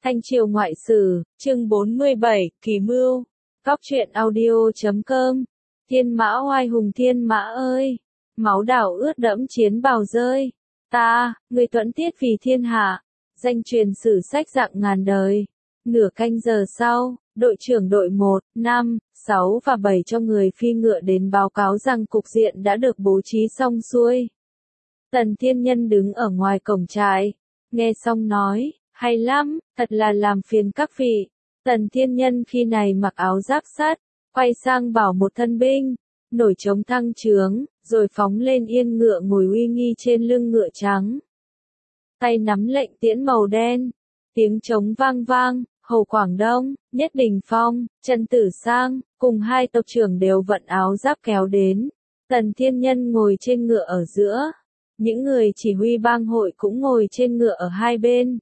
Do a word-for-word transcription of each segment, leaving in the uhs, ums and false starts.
Thanh Triều Ngoại Sử, chương bốn mươi bảy, Kỳ Mưu. Góc truyện audio chấm com. Thiên mã oai hùng thiên mã ơi, máu đảo ướt đẫm chiến bào rơi. Ta, người tuẫn tiết vì thiên hạ, danh truyền sử sách dặng ngàn đời. Nửa canh giờ sau, đội trưởng đội một, năm, sáu và bảy cho người phi ngựa đến báo cáo rằng cục diện đã được bố trí xong xuôi. Tần Thiên Nhân đứng ở ngoài cổng trại, nghe xong nói, hay lắm, thật là làm phiền các vị. Tần Thiên Nhân khi này mặc áo giáp sắt, quay sang bảo một thân binh, nổi trống thăng trướng, rồi phóng lên yên ngựa ngồi uy nghi trên lưng ngựa trắng. Tay nắm lệnh tiễn màu đen, tiếng trống vang vang, Hầu Quảng Đông, Nhất Đình Phong, Trần Tử Sang, cùng hai tộc trưởng đều vận áo giáp kéo đến. Tần Thiên Nhân ngồi trên ngựa ở giữa, những người chỉ huy bang hội cũng ngồi trên ngựa ở hai bên.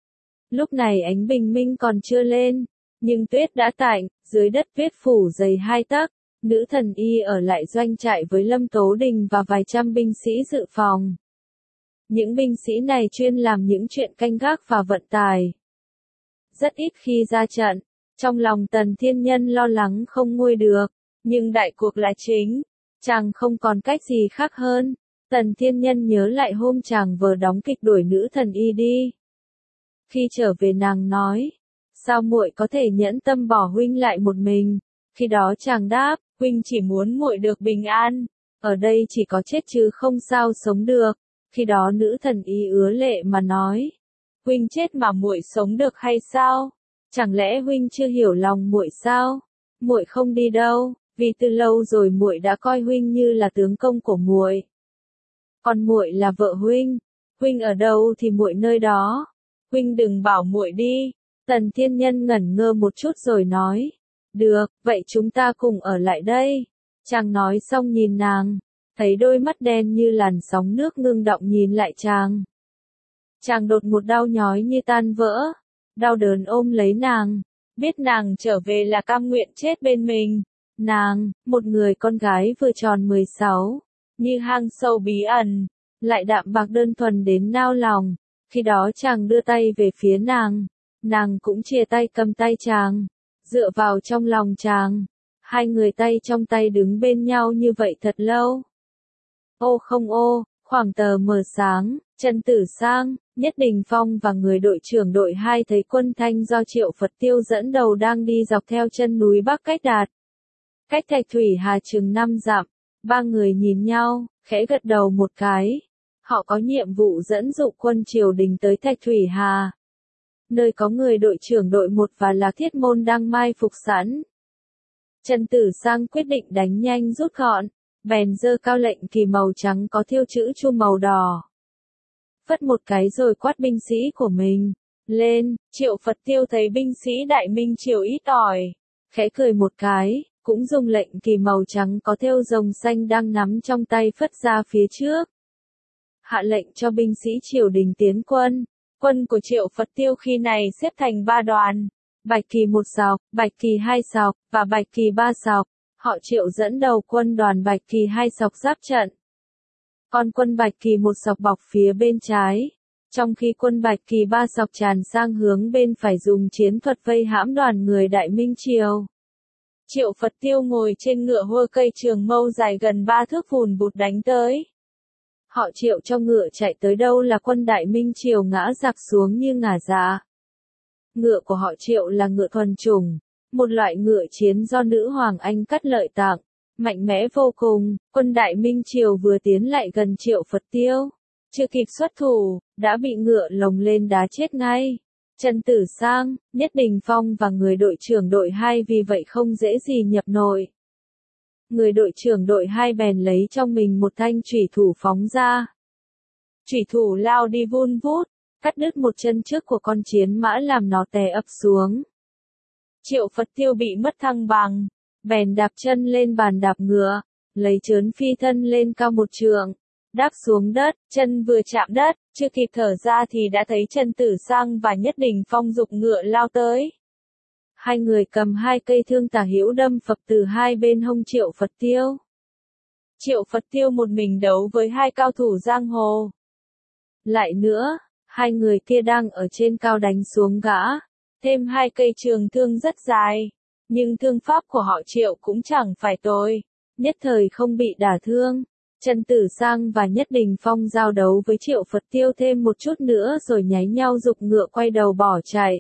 Lúc này ánh bình minh còn chưa lên, nhưng tuyết đã tạnh, dưới đất tuyết phủ dày hai tấc. Nữ thần y ở lại doanh trại với Lâm Tố Đình và vài trăm binh sĩ dự phòng. Những binh sĩ này chuyên làm những chuyện canh gác và vận tài. Rất ít khi ra trận, trong lòng Tần Thiên Nhân lo lắng không nguôi được, nhưng đại cuộc là chính, chàng không còn cách gì khác hơn. Tần Thiên Nhân nhớ lại hôm chàng vừa đóng kịch đuổi nữ thần y đi. Khi trở về nàng nói, sao muội có thể nhẫn tâm bỏ huynh lại một mình? Khi đó chàng đáp, huynh chỉ muốn muội được bình an, ở đây chỉ có chết chứ không sao sống được. Khi đó nữ thần y ứa lệ mà nói, huynh chết mà muội sống được hay sao? Chẳng lẽ huynh chưa hiểu lòng muội sao? Muội không đi đâu, vì từ lâu rồi muội đã coi huynh như là tướng công của muội. Còn muội là vợ huynh, huynh ở đâu thì muội nơi đó. Huynh đừng bảo muội đi. Tần Thiên Nhân ngẩn ngơ một chút rồi nói, được, vậy chúng ta cùng ở lại đây. Chàng nói xong nhìn nàng, thấy đôi mắt đen như làn sóng nước ngưng động nhìn lại chàng. Chàng đột một đau nhói như tan vỡ, đau đớn ôm lấy nàng, biết nàng trở về là cam nguyện chết bên mình. Nàng, một người con gái vừa tròn mười sáu, như hang sâu bí ẩn, lại đạm bạc đơn thuần đến nao lòng. Khi đó chàng đưa tay về phía nàng, nàng cũng chia tay cầm tay chàng, dựa vào trong lòng chàng. Hai người tay trong tay đứng bên nhau như vậy thật lâu. Ô không ô, khoảng tờ mờ sáng, Trần Tử Sang, Nhất Đình Phong và người đội trưởng đội hai thấy quân Thanh do Triệu Phật Tiêu dẫn đầu đang đi dọc theo chân núi Bắc Cách Đạt. Cách Thạch Thủy Hà chừng năm dặm, ba người nhìn nhau, khẽ gật đầu một cái. Họ có nhiệm vụ dẫn dụ quân triều đình tới Thạch Thủy Hà, nơi có người đội trưởng đội một và Lạc Thiết Môn đang mai phục sẵn. Trần Tử Sang quyết định đánh nhanh rút gọn, bèn giơ cao lệnh kỳ màu trắng có thêu chữ chu màu đỏ. Phất một cái rồi quát binh sĩ của mình lên. Triệu Phật Tiêu thấy binh sĩ Đại Minh Triều ít ỏi, khẽ cười một cái, cũng dùng lệnh kỳ màu trắng có thêu rồng xanh đang nắm trong tay phất ra phía trước. Hạ lệnh cho binh sĩ triều đình tiến quân. Quân của Triệu Phật Tiêu khi này xếp thành ba đoàn, Bạch Kỳ một sọc, Bạch Kỳ hai sọc, và Bạch Kỳ ba sọc. Họ Triệu dẫn đầu quân đoàn Bạch Kỳ hai sọc giáp trận. Còn quân Bạch Kỳ một sọc bọc phía bên trái, trong khi quân Bạch Kỳ ba sọc tràn sang hướng bên phải dùng chiến thuật vây hãm đoàn người Đại Minh Triều. Triệu Phật Tiêu ngồi trên ngựa hua cây trường mâu dài gần ba thước vùn vụt đánh tới. Họ Triệu cho ngựa chạy tới đâu là quân Đại Minh Triều ngã giặc xuống như ngả dạ. Ngựa của họ Triệu là ngựa thuần chủng, một loại ngựa chiến do nữ hoàng Anh cắt lợi tặng, mạnh mẽ vô cùng. Quân Đại Minh Triều vừa tiến lại gần Triệu Phật Tiêu, chưa kịp xuất thủ, đã bị ngựa lồng lên đá chết ngay. Trần Tử Sang, Nhất Đình Phong và người đội trưởng đội hai vì vậy không dễ gì nhập nội. Người đội trưởng đội hai bèn lấy trong mình một thanh chủy thủ phóng ra. Chủy thủ lao đi vun vút, cắt đứt một chân trước của con chiến mã làm nó té ập xuống. Triệu Phật Tiêu bị mất thăng bằng, bèn đạp chân lên bàn đạp ngựa, lấy trớn phi thân lên cao một trượng, đáp xuống đất. Chân vừa chạm đất, chưa kịp thở ra thì đã thấy Trần Tử Sang và Nhất Đình Phong giục ngựa lao tới. Hai người cầm hai cây thương tả hữu đâm phập từ hai bên hông Triệu Phật Tiêu. Triệu Phật Tiêu một mình đấu với hai cao thủ giang hồ. Lại nữa, hai người kia đang ở trên cao đánh xuống gã, thêm hai cây trường thương rất dài. Nhưng thương pháp của họ Triệu cũng chẳng phải tồi, nhất thời không bị đả thương. Trần Tử Sang và Nhất Đình Phong giao đấu với Triệu Phật Tiêu thêm một chút nữa rồi nháy nhau giục ngựa quay đầu bỏ chạy.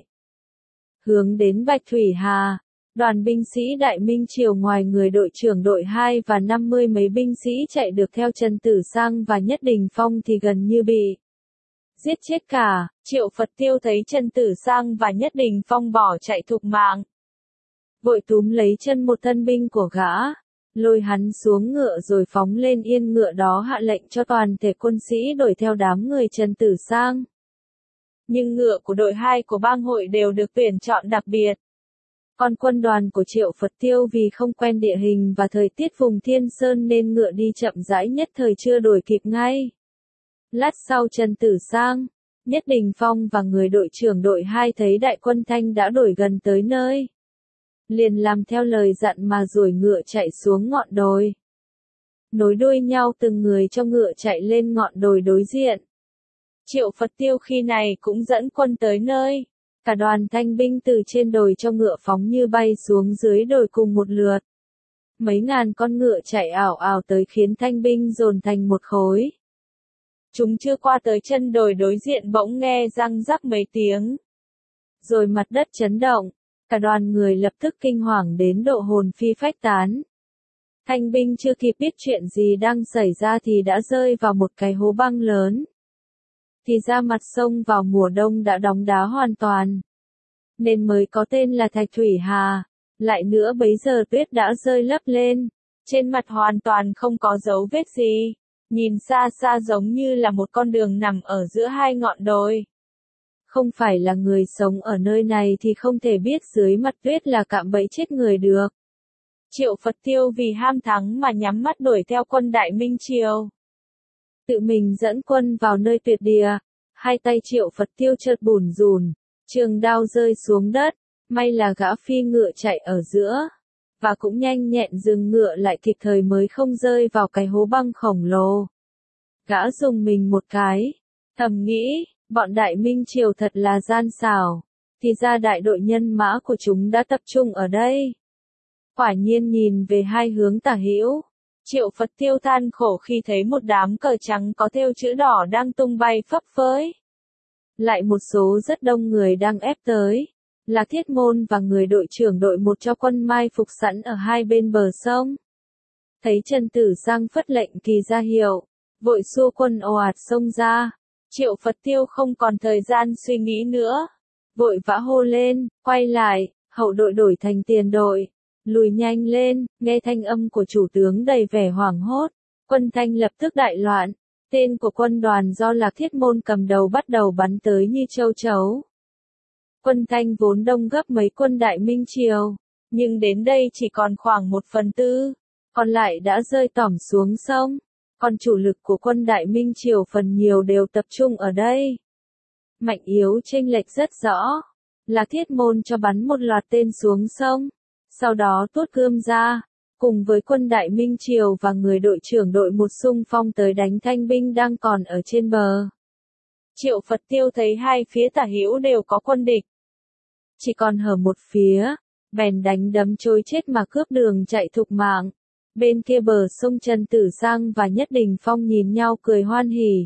Hướng đến Bạch Thủy Hà, đoàn binh sĩ Đại Minh Triều ngoài người đội trưởng đội hai và năm mươi mấy binh sĩ chạy được theo Trần Tử Sang và Nhất Đình Phong thì gần như bị giết chết cả. Triệu Phật Tiêu thấy Trần Tử Sang và Nhất Đình Phong bỏ chạy thục mạng, vội túm lấy chân một thân binh của gã, lôi hắn xuống ngựa rồi phóng lên yên ngựa đó hạ lệnh cho toàn thể quân sĩ đuổi theo đám người Trần Tử Sang. Nhưng ngựa của đội hai của bang hội đều được tuyển chọn đặc biệt. Còn quân đoàn của Triệu Phật Tiêu vì không quen địa hình và thời tiết vùng Thiên Sơn nên ngựa đi chậm rãi nhất thời chưa đuổi kịp ngay. Lát sau Trần Tử Sang, Nhất Đình Phong và người đội trưởng đội hai thấy đại quân Thanh đã đuổi gần tới nơi, liền làm theo lời dặn mà duỗi ngựa chạy xuống ngọn đồi. Nối đuôi nhau từng người cho ngựa chạy lên ngọn đồi đối diện. Triệu Phật Tiêu khi này cũng dẫn quân tới nơi. Cả đoàn thanh binh từ trên đồi cho ngựa phóng như bay xuống dưới đồi cùng một lượt. Mấy ngàn con ngựa chạy ảo ảo tới khiến thanh binh dồn thành một khối. Chúng chưa qua tới chân đồi đối diện bỗng nghe răng rắc mấy tiếng. Rồi mặt đất chấn động. Cả đoàn người lập tức kinh hoàng đến độ hồn phi phách tán. Thanh binh chưa kịp biết chuyện gì đang xảy ra thì đã rơi vào một cái hố băng lớn. Thì ra mặt sông vào mùa đông đã đóng đá hoàn toàn, nên mới có tên là Thạch Thủy Hà. Lại nữa bấy giờ tuyết đã rơi lấp lên, trên mặt hoàn toàn không có dấu vết gì, nhìn xa xa giống như là một con đường nằm ở giữa hai ngọn đồi. Không phải là người sống ở nơi này thì không thể biết dưới mặt tuyết là cạm bẫy chết người được. Triệu Phật Tiêu vì ham thắng mà nhắm mắt đuổi theo quân Đại Minh Triều. Tự mình dẫn quân vào nơi tuyệt địa, hai tay Triệu Phật Tiêu chợt bủn rủn, trường đao rơi xuống đất, may là gã phi ngựa chạy ở giữa, và cũng nhanh nhẹn dừng ngựa lại kịp thời mới không rơi vào cái hố băng khổng lồ. Gã dùng mình một cái, thầm nghĩ, bọn Đại Minh Triều thật là gian xảo, thì ra đại đội nhân mã của chúng đã tập trung ở đây. Quả nhiên nhìn về hai hướng tả hữu, Triệu Phật Tiêu than khổ khi thấy một đám cờ trắng có thêu chữ đỏ đang tung bay phấp phới. Lại một số rất đông người đang ép tới, là Thiết Môn và người đội trưởng đội một cho quân mai phục sẵn ở hai bên bờ sông. Thấy Trần Tử Sang phất lệnh kỳ ra hiệu, vội xua quân ồ ạt xông ra. Triệu Phật Tiêu không còn thời gian suy nghĩ nữa, vội vã hô lên, quay lại, hậu đội đổi thành tiền đội. Lùi nhanh lên, nghe thanh âm của chủ tướng đầy vẻ hoảng hốt, quân Thanh lập tức đại loạn, tên của quân đoàn do Lạc Thiết Môn cầm đầu bắt đầu bắn tới như châu chấu. Quân Thanh vốn đông gấp mấy quân Đại Minh Triều, nhưng đến đây chỉ còn khoảng một phần tư, còn lại đã rơi tỏm xuống sông, còn chủ lực của quân Đại Minh Triều phần nhiều đều tập trung ở đây. Mạnh yếu chênh lệch rất rõ, Lạc Thiết Môn cho bắn một loạt tên xuống sông. Sau đó tuốt gươm ra, cùng với quân Đại Minh Triều và người đội trưởng đội một xung phong tới đánh thanh binh đang còn ở trên bờ. Triệu Phật Tiêu thấy hai phía tả hữu đều có quân địch, chỉ còn hở một phía, bèn đánh đấm trôi chết mà cướp đường chạy thục mạng. Bên kia bờ sông Trần Tử Sang và Nhất Đình Phong nhìn nhau cười hoan hỉ.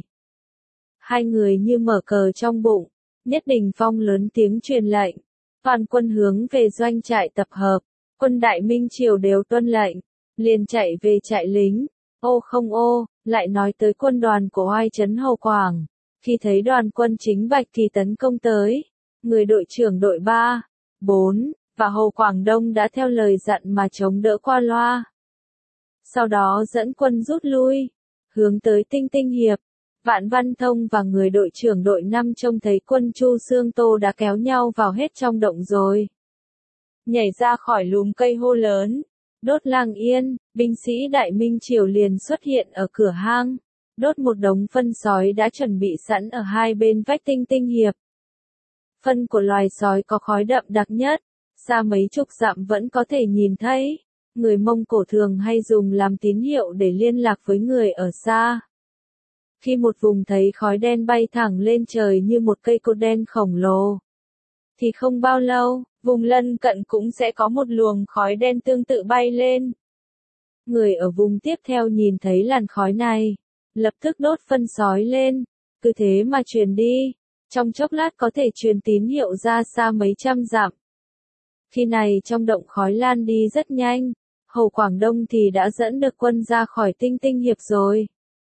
Hai người như mở cờ trong bụng, Nhất Đình Phong lớn tiếng truyền lệnh, toàn quân hướng về doanh trại tập hợp. Quân Đại Minh Triều đều tuân lệnh, liền chạy về trại lính. Ô không ô, lại nói tới quân đoàn của Oai Trấn Hầu Quảng. Khi thấy đoàn quân chính Bạch Kỳ tấn công tới, người đội trưởng đội ba, bốn, và Hầu Quảng Đông đã theo lời dặn mà chống đỡ qua loa. Sau đó dẫn quân rút lui, hướng tới Tinh Tinh Hiệp. Vạn Văn Thông và người đội trưởng đội năm trông thấy quân Chu Xương Tô đã kéo nhau vào hết trong động rồi. Nhảy ra khỏi lùm cây hô lớn, đốt lang yên, binh sĩ Đại Minh Triều liền xuất hiện ở cửa hang, đốt một đống phân sói đã chuẩn bị sẵn ở hai bên vách Tinh Tinh Hiệp. Phân của loài sói có khói đậm đặc nhất, xa mấy chục dặm vẫn có thể nhìn thấy, người Mông Cổ thường hay dùng làm tín hiệu để liên lạc với người ở xa. Khi một vùng thấy khói đen bay thẳng lên trời như một cây cột đen khổng lồ, thì không bao lâu, vùng lân cận cũng sẽ có một luồng khói đen tương tự bay lên. Người ở vùng tiếp theo nhìn thấy làn khói này, lập tức đốt phân sói lên, cứ thế mà truyền đi, trong chốc lát có thể truyền tín hiệu ra xa mấy trăm dặm. Khi này trong động khói lan đi rất nhanh, Hầu Quảng Đông thì đã dẫn được quân ra khỏi Tinh Tinh Hiệp rồi.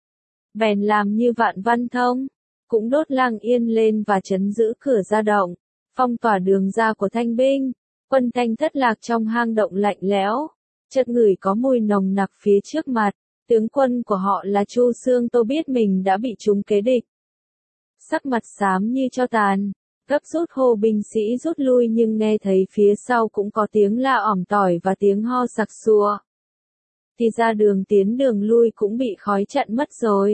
Bèn làm như Vạn Văn Thông, cũng đốt Lang Yên lên và trấn giữ cửa ra động, phong tỏa đường ra của Thanh binh. Quân Thanh thất lạc trong hang động lạnh lẽo, chợt ngửi có mùi nồng nặc phía trước mặt, tướng quân của họ là Chu Xương Tô biết mình đã bị trúng kế địch. Sắc mặt xám như tro tàn, gấp rút hô binh sĩ rút lui nhưng nghe thấy phía sau cũng có tiếng la ỏm tỏi và tiếng ho sặc sụa. Thì ra đường tiến đường lui cũng bị khói chặn mất rồi.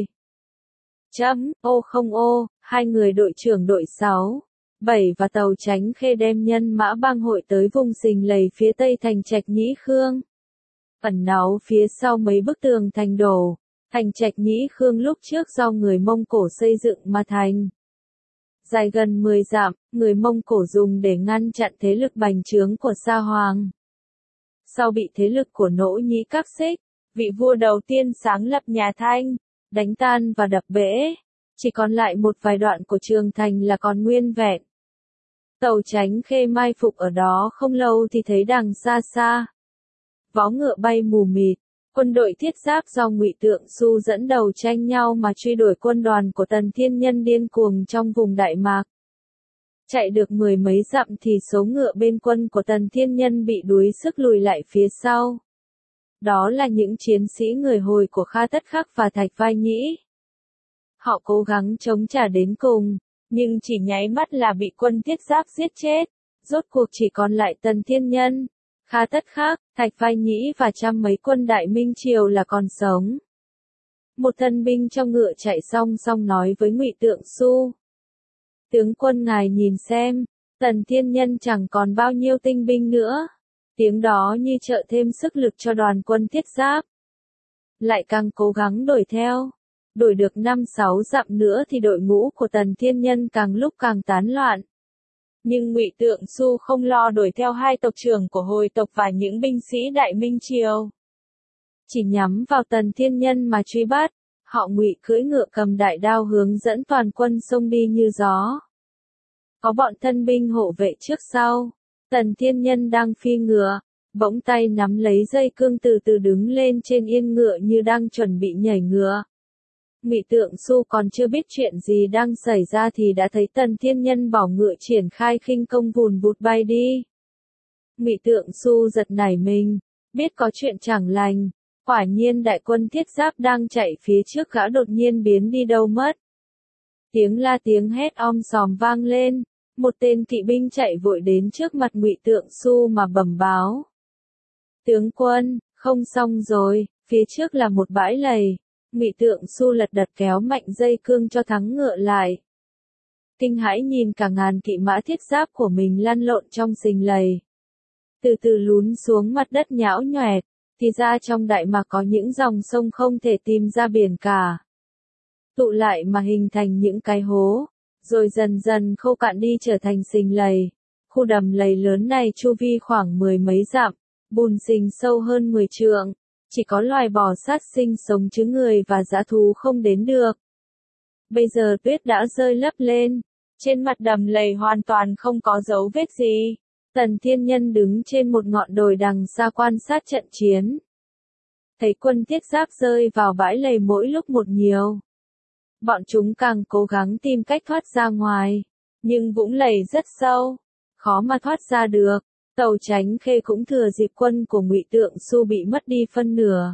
Chấm, ô không ô, hai người đội trưởng đội sáu, bảy và tàu Tránh Khê đem nhân mã bang hội tới vùng Sình Lầy phía tây thành Trạch Nhĩ Khương. Ẩn náu phía sau mấy bức tường thành đổ, thành Trạch Nhĩ Khương lúc trước do người Mông Cổ xây dựng mà thành. Dài gần mười dặm, người Mông Cổ dùng để ngăn chặn thế lực bành trướng của Sa Hoàng. Sau bị thế lực của Nỗ Nhĩ Cáp Xích, vị vua đầu tiên sáng lập nhà Thanh, đánh tan và đập bể, chỉ còn lại một vài đoạn của trường thành là còn nguyên vẹn. Tàu Tránh Khê mai phục ở đó không lâu thì thấy đằng xa xa, vó ngựa bay mù mịt, quân đội thiết giáp do Ngụy Tượng Xu dẫn đầu tranh nhau mà truy đuổi quân đoàn của Tần Thiên Nhân điên cuồng trong vùng Đại Mạc. Chạy được mười mấy dặm thì số ngựa bên quân của Tần Thiên Nhân bị đuối sức lùi lại phía sau. Đó là những chiến sĩ người Hồi của Kha Tất Khắc và Thạch Vai Nhĩ. Họ cố gắng chống trả đến cùng, nhưng chỉ nháy mắt là bị quân thiết giáp giết chết, rốt cuộc chỉ còn lại Tần Thiên Nhân, Kha Tất Khắc, Thạch Vai Nhĩ và trăm mấy quân Đại Minh Triều là còn sống. Một thân binh trong ngựa chạy song song nói với Ngụy Tượng Xu: tướng quân ngài nhìn xem, Tần Thiên Nhân chẳng còn bao nhiêu tinh binh nữa. Tiếng đó như trợ thêm sức lực cho đoàn quân thiết giáp. Lại càng cố gắng đuổi theo. Đuổi được năm sáu dặm nữa thì đội ngũ của Tần Thiên Nhân càng lúc càng tán loạn. Nhưng Ngụy Tượng Xu không lo đuổi theo hai tộc trưởng của Hồi tộc và những binh sĩ Đại Minh Triều. Chỉ nhắm vào Tần Thiên Nhân mà truy bắt, họ Ngụy cưỡi ngựa cầm đại đao hướng dẫn toàn quân xông đi như gió. Có bọn thân binh hộ vệ trước sau. Tần Thiên Nhân đang phi ngựa, bỗng tay nắm lấy dây cương từ từ đứng lên trên yên ngựa như đang chuẩn bị nhảy ngựa. Ngụy Tượng Xu còn chưa biết chuyện gì đang xảy ra thì đã thấy Tần Thiên Nhân bỏ ngựa triển khai khinh công vùn vụt bay đi. Ngụy Tượng Xu giật nảy mình, biết có chuyện chẳng lành, quả nhiên đại quân thiết giáp đang chạy phía trước gã đột nhiên biến đi đâu mất. Tiếng la tiếng hét om sòm vang lên. Một tên kỵ binh chạy vội đến trước mặt Ngụy Tượng Xu mà bẩm báo: tướng quân, không xong rồi, phía trước là một bãi lầy. Ngụy Tượng Xu lật đật kéo mạnh dây cương cho thắng ngựa lại. Kinh hãi nhìn cả ngàn kỵ mã thiết giáp của mình lăn lộn trong sình lầy, từ từ lún xuống mặt đất nhão nhoẹt. Thì ra trong Đại Mạc có những dòng sông không thể tìm ra biển cả, tụ lại mà hình thành những cái hố, rồi dần dần khô cạn đi trở thành sình lầy. Khu đầm lầy lớn này chu vi khoảng mười mấy dặm, bùn sình sâu hơn mười trượng, chỉ có loài bò sát sinh sống chứ người và dã thú không đến được. Bây giờ tuyết đã rơi lấp lên, trên mặt đầm lầy hoàn toàn không có dấu vết gì. Tần Thiên Nhân đứng trên một ngọn đồi đằng xa quan sát trận chiến. Thấy quân thiết giáp rơi vào bãi lầy mỗi lúc một nhiều. Bọn chúng càng cố gắng tìm cách thoát ra ngoài, nhưng vũng lầy rất sâu, khó mà thoát ra được. Tàu Tránh Khê cũng thừa dịp quân của Ngụy Tượng Xu bị mất đi phân nửa.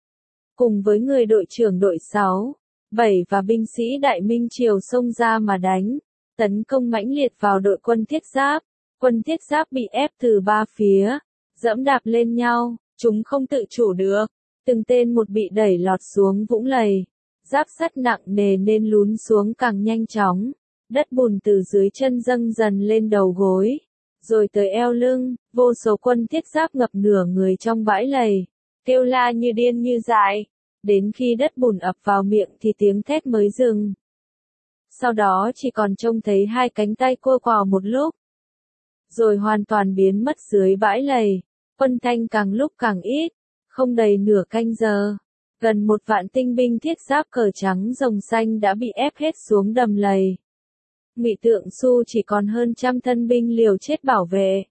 Cùng với người đội trưởng đội sáu, bảy và binh sĩ Đại Minh Triều xông ra mà đánh, tấn công mãnh liệt vào đội quân thiết giáp. Quân thiết giáp bị ép từ ba phía, dẫm đạp lên nhau, chúng không tự chủ được, từng tên một bị đẩy lọt xuống vũng lầy. Giáp sắt nặng nề nên lún xuống càng nhanh chóng, đất bùn từ dưới chân dâng dần lên đầu gối, rồi tới eo lưng. Vô số quân thiết giáp ngập nửa người trong bãi lầy, kêu la như điên như dại, đến khi đất bùn ập vào miệng thì tiếng thét mới dừng. Sau đó chỉ còn trông thấy hai cánh tay cua quào một lúc. rồi hoàn toàn biến mất dưới bãi lầy. Quân Thanh càng lúc càng ít, không đầy nửa canh giờ. Gần một vạn tinh binh thiết giáp cờ trắng rồng xanh đã bị ép hết xuống đầm lầy. Ngụy Tượng Xu chỉ còn hơn trăm thân binh liều chết bảo vệ.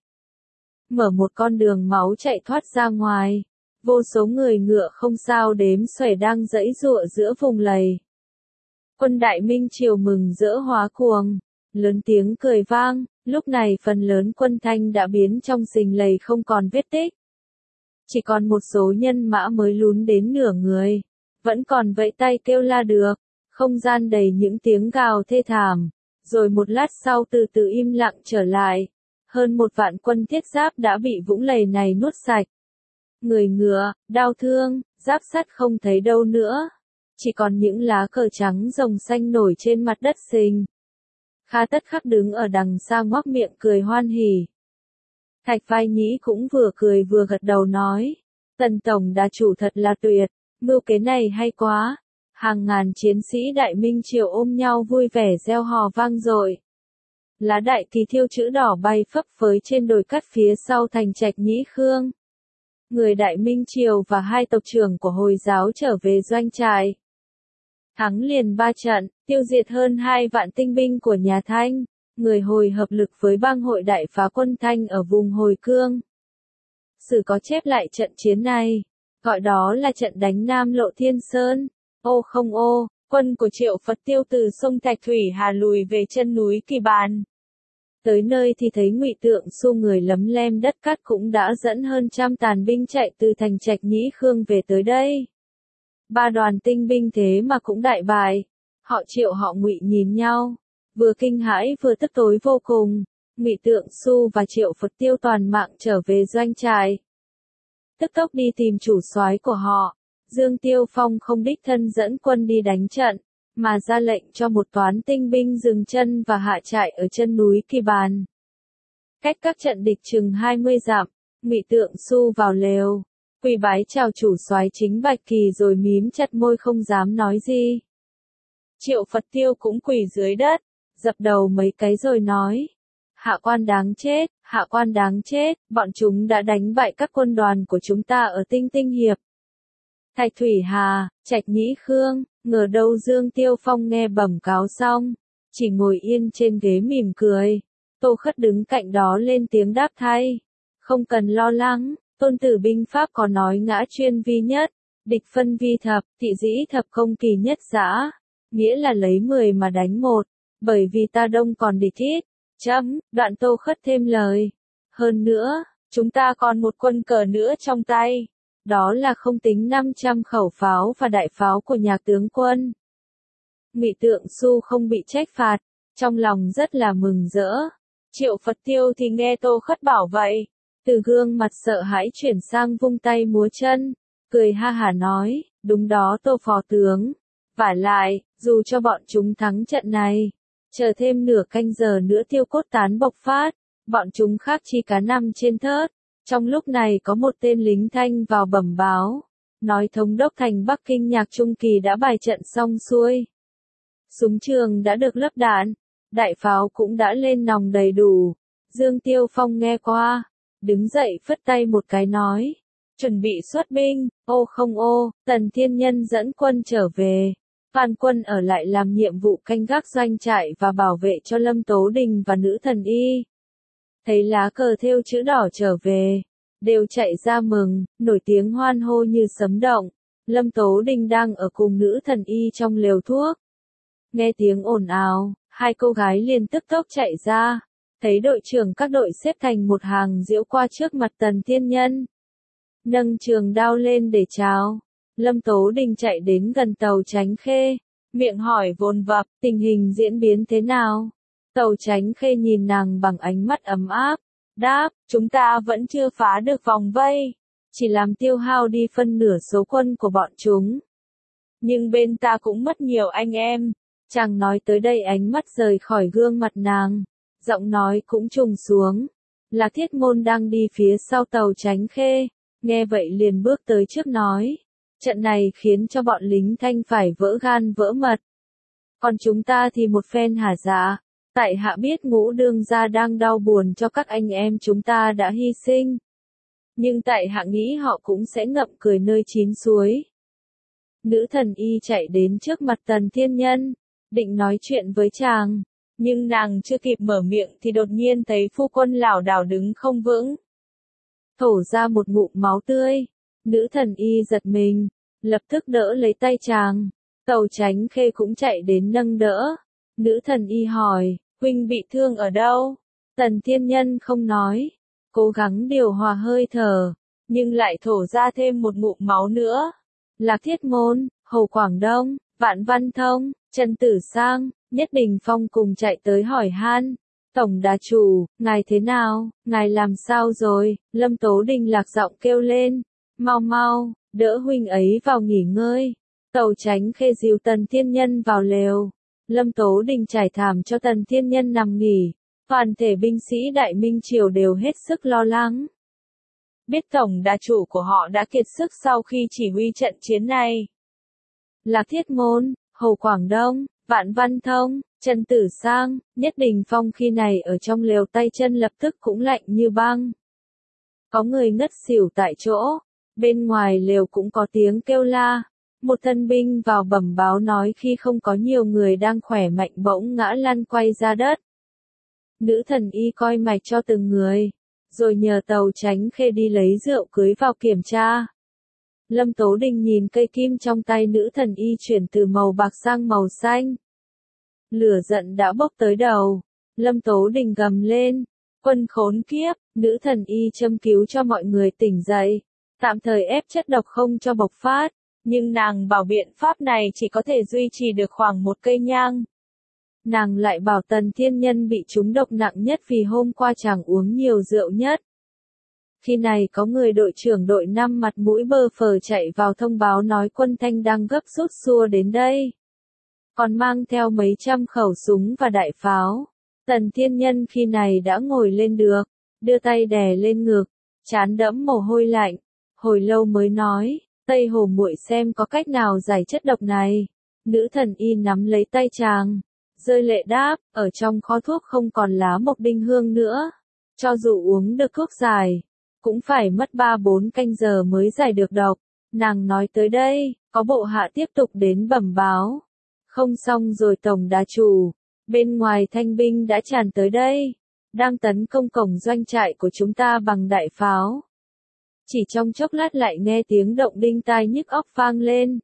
Mở một con đường máu chạy thoát ra ngoài. Vô số người ngựa không sao đếm xuể đang giãy giụa giữa vùng lầy. Quân Đại Minh Triều mừng rỡ hóa cuồng, lớn tiếng cười vang, lúc này phần lớn quân Thanh đã biến trong rình lầy không còn vết tích. Chỉ còn một số nhân mã mới lún đến nửa người, vẫn còn vẫy tay kêu la được, không gian đầy những tiếng gào thê thảm, rồi một lát sau từ từ im lặng trở lại. Hơn một vạn quân thiết giáp đã bị vũng lầy này nuốt sạch. Người ngựa, đao thương, giáp sắt không thấy đâu nữa. Chỉ còn những lá cờ trắng rồng xanh nổi trên mặt đất sình. Kha Tất Khắc đứng ở đằng xa ngoác miệng cười hoan hỉ. Thạch Vai Nhĩ cũng vừa cười vừa gật đầu nói. Tần Tổng đà chủ thật là tuyệt, mưu kế này hay quá. Hàng ngàn chiến sĩ Đại Minh Triều ôm nhau vui vẻ reo hò vang dội. Lá đại kỳ thiêu chữ đỏ bay phấp phới trên đồi cát phía sau thành Trạch Nhĩ Khương. Người Đại Minh Triều và hai tộc trưởng của Hồi giáo trở về doanh trại. Thắng liền ba trận, tiêu diệt hơn hai vạn tinh binh của nhà Thanh, người Hồi hợp lực với bang hội đại phá quân Thanh ở vùng Hồi Cương. Sử có chép lại trận chiến này, gọi đó là trận đánh Nam Lộ Thiên Sơn. Ô không ô, quân của Triệu Phật Tiêu từ sông Thạch Thủy Hà lùi về chân núi Kỳ Bàn. Tới nơi thì thấy Ngụy Tượng Xu người lấm lem đất cát cũng đã dẫn hơn trăm tàn binh chạy từ thành Trạch Nhĩ Khương về tới đây. Ba đoàn tinh binh thế mà cũng đại bại. Họ Triệu họ Ngụy nhìn nhau, vừa kinh hãi vừa tức tối vô cùng. Ngụy Tượng Xu và Triệu Phật Tiêu toàn mạng trở về doanh trại. Tức tốc đi tìm chủ soái của họ. Dương Tiêu Phong không đích thân dẫn quân đi đánh trận, mà ra lệnh cho một toán tinh binh dừng chân và hạ trại ở chân núi Kỳ Bàn. Cách các trận địch chừng hai mươi dặm, Ngụy Tượng Xu vào lều, quỳ bái chào chủ soái chính Bạch Kỳ rồi mím chặt môi không dám nói gì. Triệu Phật Tiêu cũng quỳ dưới đất, dập đầu mấy cái rồi nói: Hạ quan đáng chết, hạ quan đáng chết, bọn chúng đã đánh bại các quân đoàn của chúng ta ở Tinh Tinh Hiệp. Thạch Thủy Hà, Trạch Nhĩ Khương, ngờ đâu Dương Tiêu Phong nghe bẩm cáo xong, chỉ ngồi yên trên ghế mỉm cười. Tô Khất đứng cạnh đó lên tiếng đáp thay. Không cần lo lắng, Tôn Tử binh pháp có nói ngã chuyên vi nhất, địch phân vi thập, thị dĩ thập công kỳ nhất dã, nghĩa là lấy mười mà đánh một, bởi vì ta đông còn địch ít. Chấm, đoạn Tô Khất thêm lời. Hơn nữa, chúng ta còn một quân cờ nữa trong tay. Đó là không tính năm trăm khẩu pháo và đại pháo của nhà tướng quân. Ngụy Tượng Xu không bị trách phạt, trong lòng rất là mừng rỡ. Triệu Phật Tiêu thì nghe Tô Khất bảo vậy, từ gương mặt sợ hãi chuyển sang vung tay múa chân, cười ha hả nói, đúng đó Tô Phó Tướng. Vả lại, dù cho bọn chúng thắng trận này, chờ thêm nửa canh giờ nữa Tiêu Cốt Tán bộc phát, bọn chúng khác chi cá nằm trên thớt. Trong lúc này có một tên lính Thanh vào bẩm báo, nói thống đốc thành Bắc Kinh Nhạc Trung Kỳ đã bài trận xong xuôi. Súng trường đã được lắp đạn, đại pháo cũng đã lên nòng đầy đủ. Dương Tiêu Phong nghe qua, đứng dậy phất tay một cái nói, chuẩn bị xuất binh. Ô không ô, Tần Thiên Nhân dẫn quân trở về. Phan Quân ở lại làm nhiệm vụ canh gác doanh trại và bảo vệ cho Lâm Tố Đình và nữ thần y. Thấy lá cờ thêu chữ đỏ trở về, đều chạy ra mừng, nổi tiếng hoan hô như sấm động. Lâm Tố Đình đang ở cùng nữ thần y trong lều thuốc. Nghe tiếng ồn ào, hai cô gái liền tức tốc chạy ra, thấy đội trưởng các đội xếp thành một hàng diễu qua trước mặt Tần Thiên Nhân. Nâng trường đao lên để chào, Lâm Tố Đình chạy đến gần tàu Chánh Khê, miệng hỏi vồn vập, tình hình diễn biến thế nào? Tàu Chánh Khê nhìn nàng bằng ánh mắt ấm áp, đáp, chúng ta vẫn chưa phá được vòng vây, chỉ làm tiêu hao đi phân nửa số quân của bọn chúng. Nhưng bên ta cũng mất nhiều anh em. Chàng nói tới đây ánh mắt rời khỏi gương mặt nàng, giọng nói cũng trùng xuống. Là Thiết Ngôn đang đi phía sau tàu Chánh Khê, nghe vậy liền bước tới trước nói, trận này khiến cho bọn lính Thanh phải vỡ gan vỡ mật. Còn chúng ta thì một phen hả dạ. Tại hạ biết Ngũ đương gia đang đau buồn cho các anh em chúng ta đã hy sinh. Nhưng tại hạ nghĩ họ cũng sẽ ngậm cười nơi chín suối. Nữ thần y chạy đến trước mặt Tần Thiên Nhân, định nói chuyện với chàng. Nhưng nàng chưa kịp mở miệng thì đột nhiên thấy phu quân lảo đảo đứng không vững. Thổ ra một ngụm máu tươi. Nữ thần y giật mình, lập tức đỡ lấy tay chàng. Tàu Chánh Khê cũng chạy đến nâng đỡ. Nữ thần y hỏi, huynh bị thương ở đâu? Tần Thiên Nhân không nói, cố gắng điều hòa hơi thở, nhưng lại thổ ra thêm một ngụm máu nữa. Lạc Thiết Môn, Hồ Quảng Đông, Vạn Văn Thông, Trần Tử Sang, Nhất Đình Phong cùng chạy tới hỏi han. Tổng đà chủ, ngài thế nào, ngài làm sao rồi? Lâm Tố Đình lạc giọng kêu lên, mau mau, đỡ huynh ấy vào nghỉ ngơi. Tàu Chánh Khê dìu Tần Thiên Nhân vào lều. Lâm Tố Đình trải thảm cho Tần Thiên Nhân nằm nghỉ. Toàn thể binh sĩ Đại Minh Triều đều hết sức lo lắng. Biết tổng đà chủ của họ đã kiệt sức sau khi chỉ huy trận chiến này. Lạc Thiết Môn, Hồ Quảng Đông, Vạn Văn Thông, Trần Tử Sang, Nhất Đình Phong khi này ở trong lều tay chân lập tức cũng lạnh như băng. Có người ngất xỉu tại chỗ, bên ngoài lều cũng có tiếng kêu la. Một thân binh vào bẩm báo nói khi không có nhiều người đang khỏe mạnh bỗng ngã lăn quay ra đất. Nữ thần y coi mạch cho từng người, rồi nhờ Tàu Chánh Khê đi lấy rượu cưới vào kiểm tra. Lâm Tố Đình nhìn cây kim trong tay nữ thần y chuyển từ màu bạc sang màu xanh. Lửa giận đã bốc tới đầu. Lâm Tố Đình gầm lên, quân khốn kiếp, nữ thần y châm cứu cho mọi người tỉnh dậy, tạm thời ép chất độc không cho bộc phát, nhưng nàng bảo biện pháp này chỉ có thể duy trì được khoảng một cây nhang. Nàng lại bảo Tần Thiên Nhân bị trúng độc nặng nhất vì hôm qua chàng uống nhiều rượu nhất. Khi này có người đội trưởng đội năm mặt mũi bơ phờ chạy vào thông báo nói quân Thanh đang gấp rút xua đến đây. Còn mang theo mấy trăm khẩu súng và đại pháo. Tần Thiên Nhân khi này đã ngồi lên được, đưa tay đè lên ngực, trán đẫm mồ hôi lạnh, hồi lâu mới nói, Tây Hồ muội xem có cách nào giải chất độc này. Nữ thần y nắm lấy tay chàng, rơi lệ đáp, ở trong kho thuốc không còn lá mộc đinh hương nữa. Cho dù uống được thuốc giải, cũng phải mất ba bốn canh giờ mới giải được độc. Nàng nói tới đây, có bộ hạ tiếp tục đến bẩm báo. Không xong rồi tổng đà chủ, bên ngoài thanh binh đã tràn tới đây, đang tấn công cổng doanh trại của chúng ta bằng đại pháo. Chỉ trong chốc lát lại nghe tiếng động đinh tai nhức óc vang lên.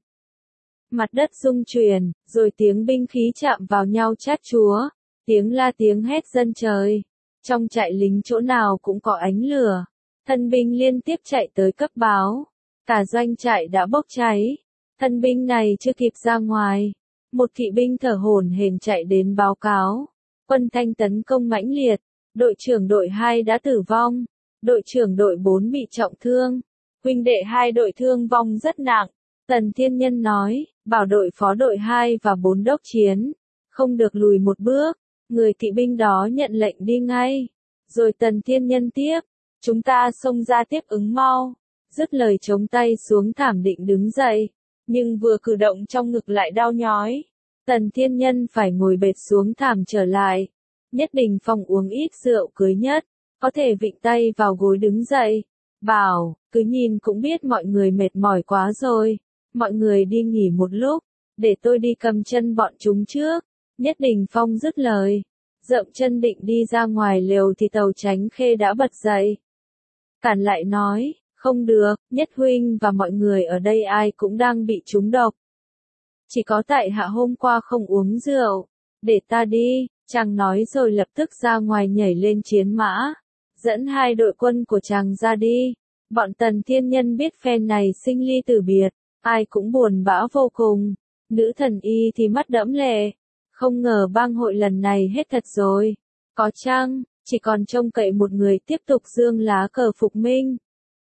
Mặt đất rung chuyển, rồi tiếng binh khí chạm vào nhau chát chúa, tiếng la tiếng hét dân trời. Trong trại lính chỗ nào cũng có ánh lửa, thân binh liên tiếp chạy tới cấp báo. Cả doanh trại đã bốc cháy, thân binh này chưa kịp ra ngoài. Một kỵ binh thở hổn hển chạy đến báo cáo. Quân Thanh tấn công mãnh liệt, đội trưởng đội hai đã tử vong, đội trưởng đội bốn bị trọng thương, huynh đệ hai đội thương vong rất nặng. Tần Thiên Nhân nói, bảo đội phó đội hai và bốn đốc chiến, không được lùi một bước, người kỵ binh đó nhận lệnh đi ngay. Rồi Tần Thiên Nhân tiếp, chúng ta xông ra tiếp ứng mau. Dứt lời chống tay xuống thảm định đứng dậy, nhưng vừa cử động trong ngực lại đau nhói. Tần Thiên Nhân phải ngồi bệt xuống thảm trở lại. Nhất Đình Phong uống ít rượu cưới nhất, có thể vịn tay vào gối đứng dậy. Bảo, cứ nhìn cũng biết mọi người mệt mỏi quá rồi. Mọi người đi nghỉ một lúc, để tôi đi cầm chân bọn chúng trước. Nhất Đình Phong dứt lời, dậm chân định đi ra ngoài lều thì Tàu Chánh Khê đã bật dậy. Cản lại nói, không được, Nhất huynh và mọi người ở đây ai cũng đang bị trúng độc. Chỉ có tại hạ hôm qua không uống rượu, để ta đi, chàng nói rồi lập tức ra ngoài nhảy lên chiến mã, dẫn hai đội quân của chàng ra đi. Bọn Tần Thiên Nhân biết phen này sinh ly tử biệt, ai cũng buồn bã vô cùng. Nữ thần y thì mắt đẫm lệ, không ngờ bang hội lần này hết thật rồi. Có chăng, chỉ còn trông cậy một người tiếp tục dương lá cờ phục minh.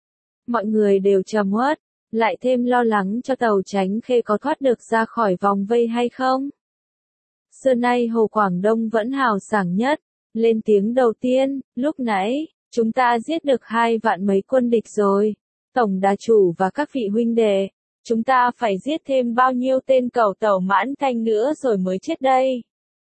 Mọi người đều trầm uất, lại thêm lo lắng cho Tàu Chánh Khê có thoát được ra khỏi vòng vây hay không. Xưa nay Hồ Quảng Đông vẫn hào sảng nhất, lên tiếng đầu tiên, lúc nãy, chúng ta giết được hai vạn mấy quân địch rồi. Tổng đà chủ và các vị huynh đệ, chúng ta phải giết thêm bao nhiêu tên cầu tàu Mãn Thanh nữa rồi mới chết đây.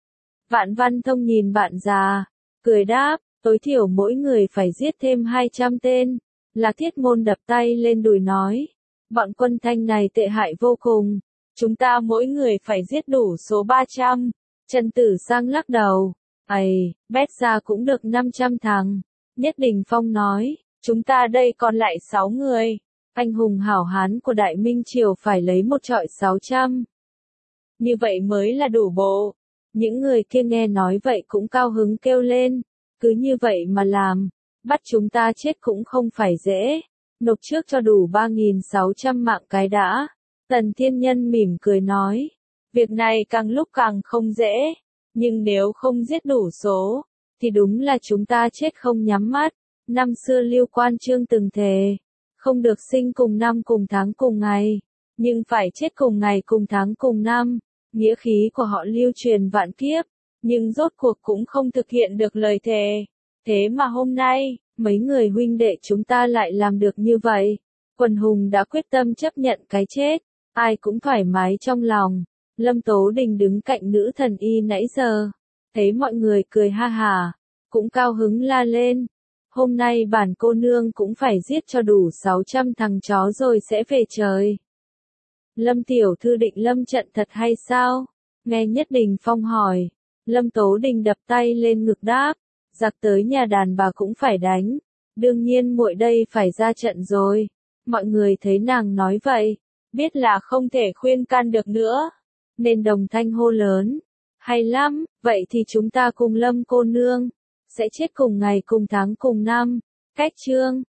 Vạn Văn Thông nhìn bạn già, cười đáp, tối thiểu mỗi người phải giết thêm hai trăm tên. Là Thiết Môn đập tay lên đùi nói, bọn quân Thanh này tệ hại vô cùng, chúng ta mỗi người phải giết đủ số ba trăm. Trần Tử Sang lắc đầu, ầy, bét ra cũng được năm trăm thằng. Nhất Đình Phong nói, chúng ta đây còn lại sáu người. Anh hùng hảo hán của Đại Minh Triều phải lấy một trọi sáu trăm. Như vậy mới là đủ bộ. Những người kia nghe nói vậy cũng cao hứng kêu lên. Cứ như vậy mà làm. Bắt chúng ta chết cũng không phải dễ. Nộp trước cho đủ ba nghìn sáu trăm mạng cái đã. Tần Thiên Nhân mỉm cười nói. Việc này càng lúc càng không dễ. Nhưng nếu không giết đủ số, thì đúng là chúng ta chết không nhắm mắt. Năm xưa Lưu Quan Chương từng thề. Không được sinh cùng năm cùng tháng cùng ngày. Nhưng phải chết cùng ngày cùng tháng cùng năm. Nghĩa khí của họ lưu truyền vạn kiếp. Nhưng rốt cuộc cũng không thực hiện được lời thề. Thế mà hôm nay, mấy người huynh đệ chúng ta lại làm được như vậy. Quần hùng đã quyết tâm chấp nhận cái chết. Ai cũng thoải mái trong lòng. Lâm Tố Đình đứng cạnh nữ thần y nãy giờ. Thấy mọi người cười ha hả. Cũng cao hứng la lên. Hôm nay bản cô nương cũng phải giết cho đủ sáu trăm thằng chó rồi sẽ về trời. Lâm tiểu thư định lâm trận thật hay sao? Nghe Nhất Đình Phong hỏi. Lâm Tố Đình đập tay lên ngực đáp. Giặc tới nhà đàn bà cũng phải đánh. Đương nhiên muội đây phải ra trận rồi. Mọi người thấy nàng nói vậy. Biết là không thể khuyên can được nữa. Nên đồng thanh hô lớn. Hay lắm, vậy thì chúng ta cùng Lâm cô nương. Sẽ chết cùng ngày cùng tháng cùng năm. Cách chương.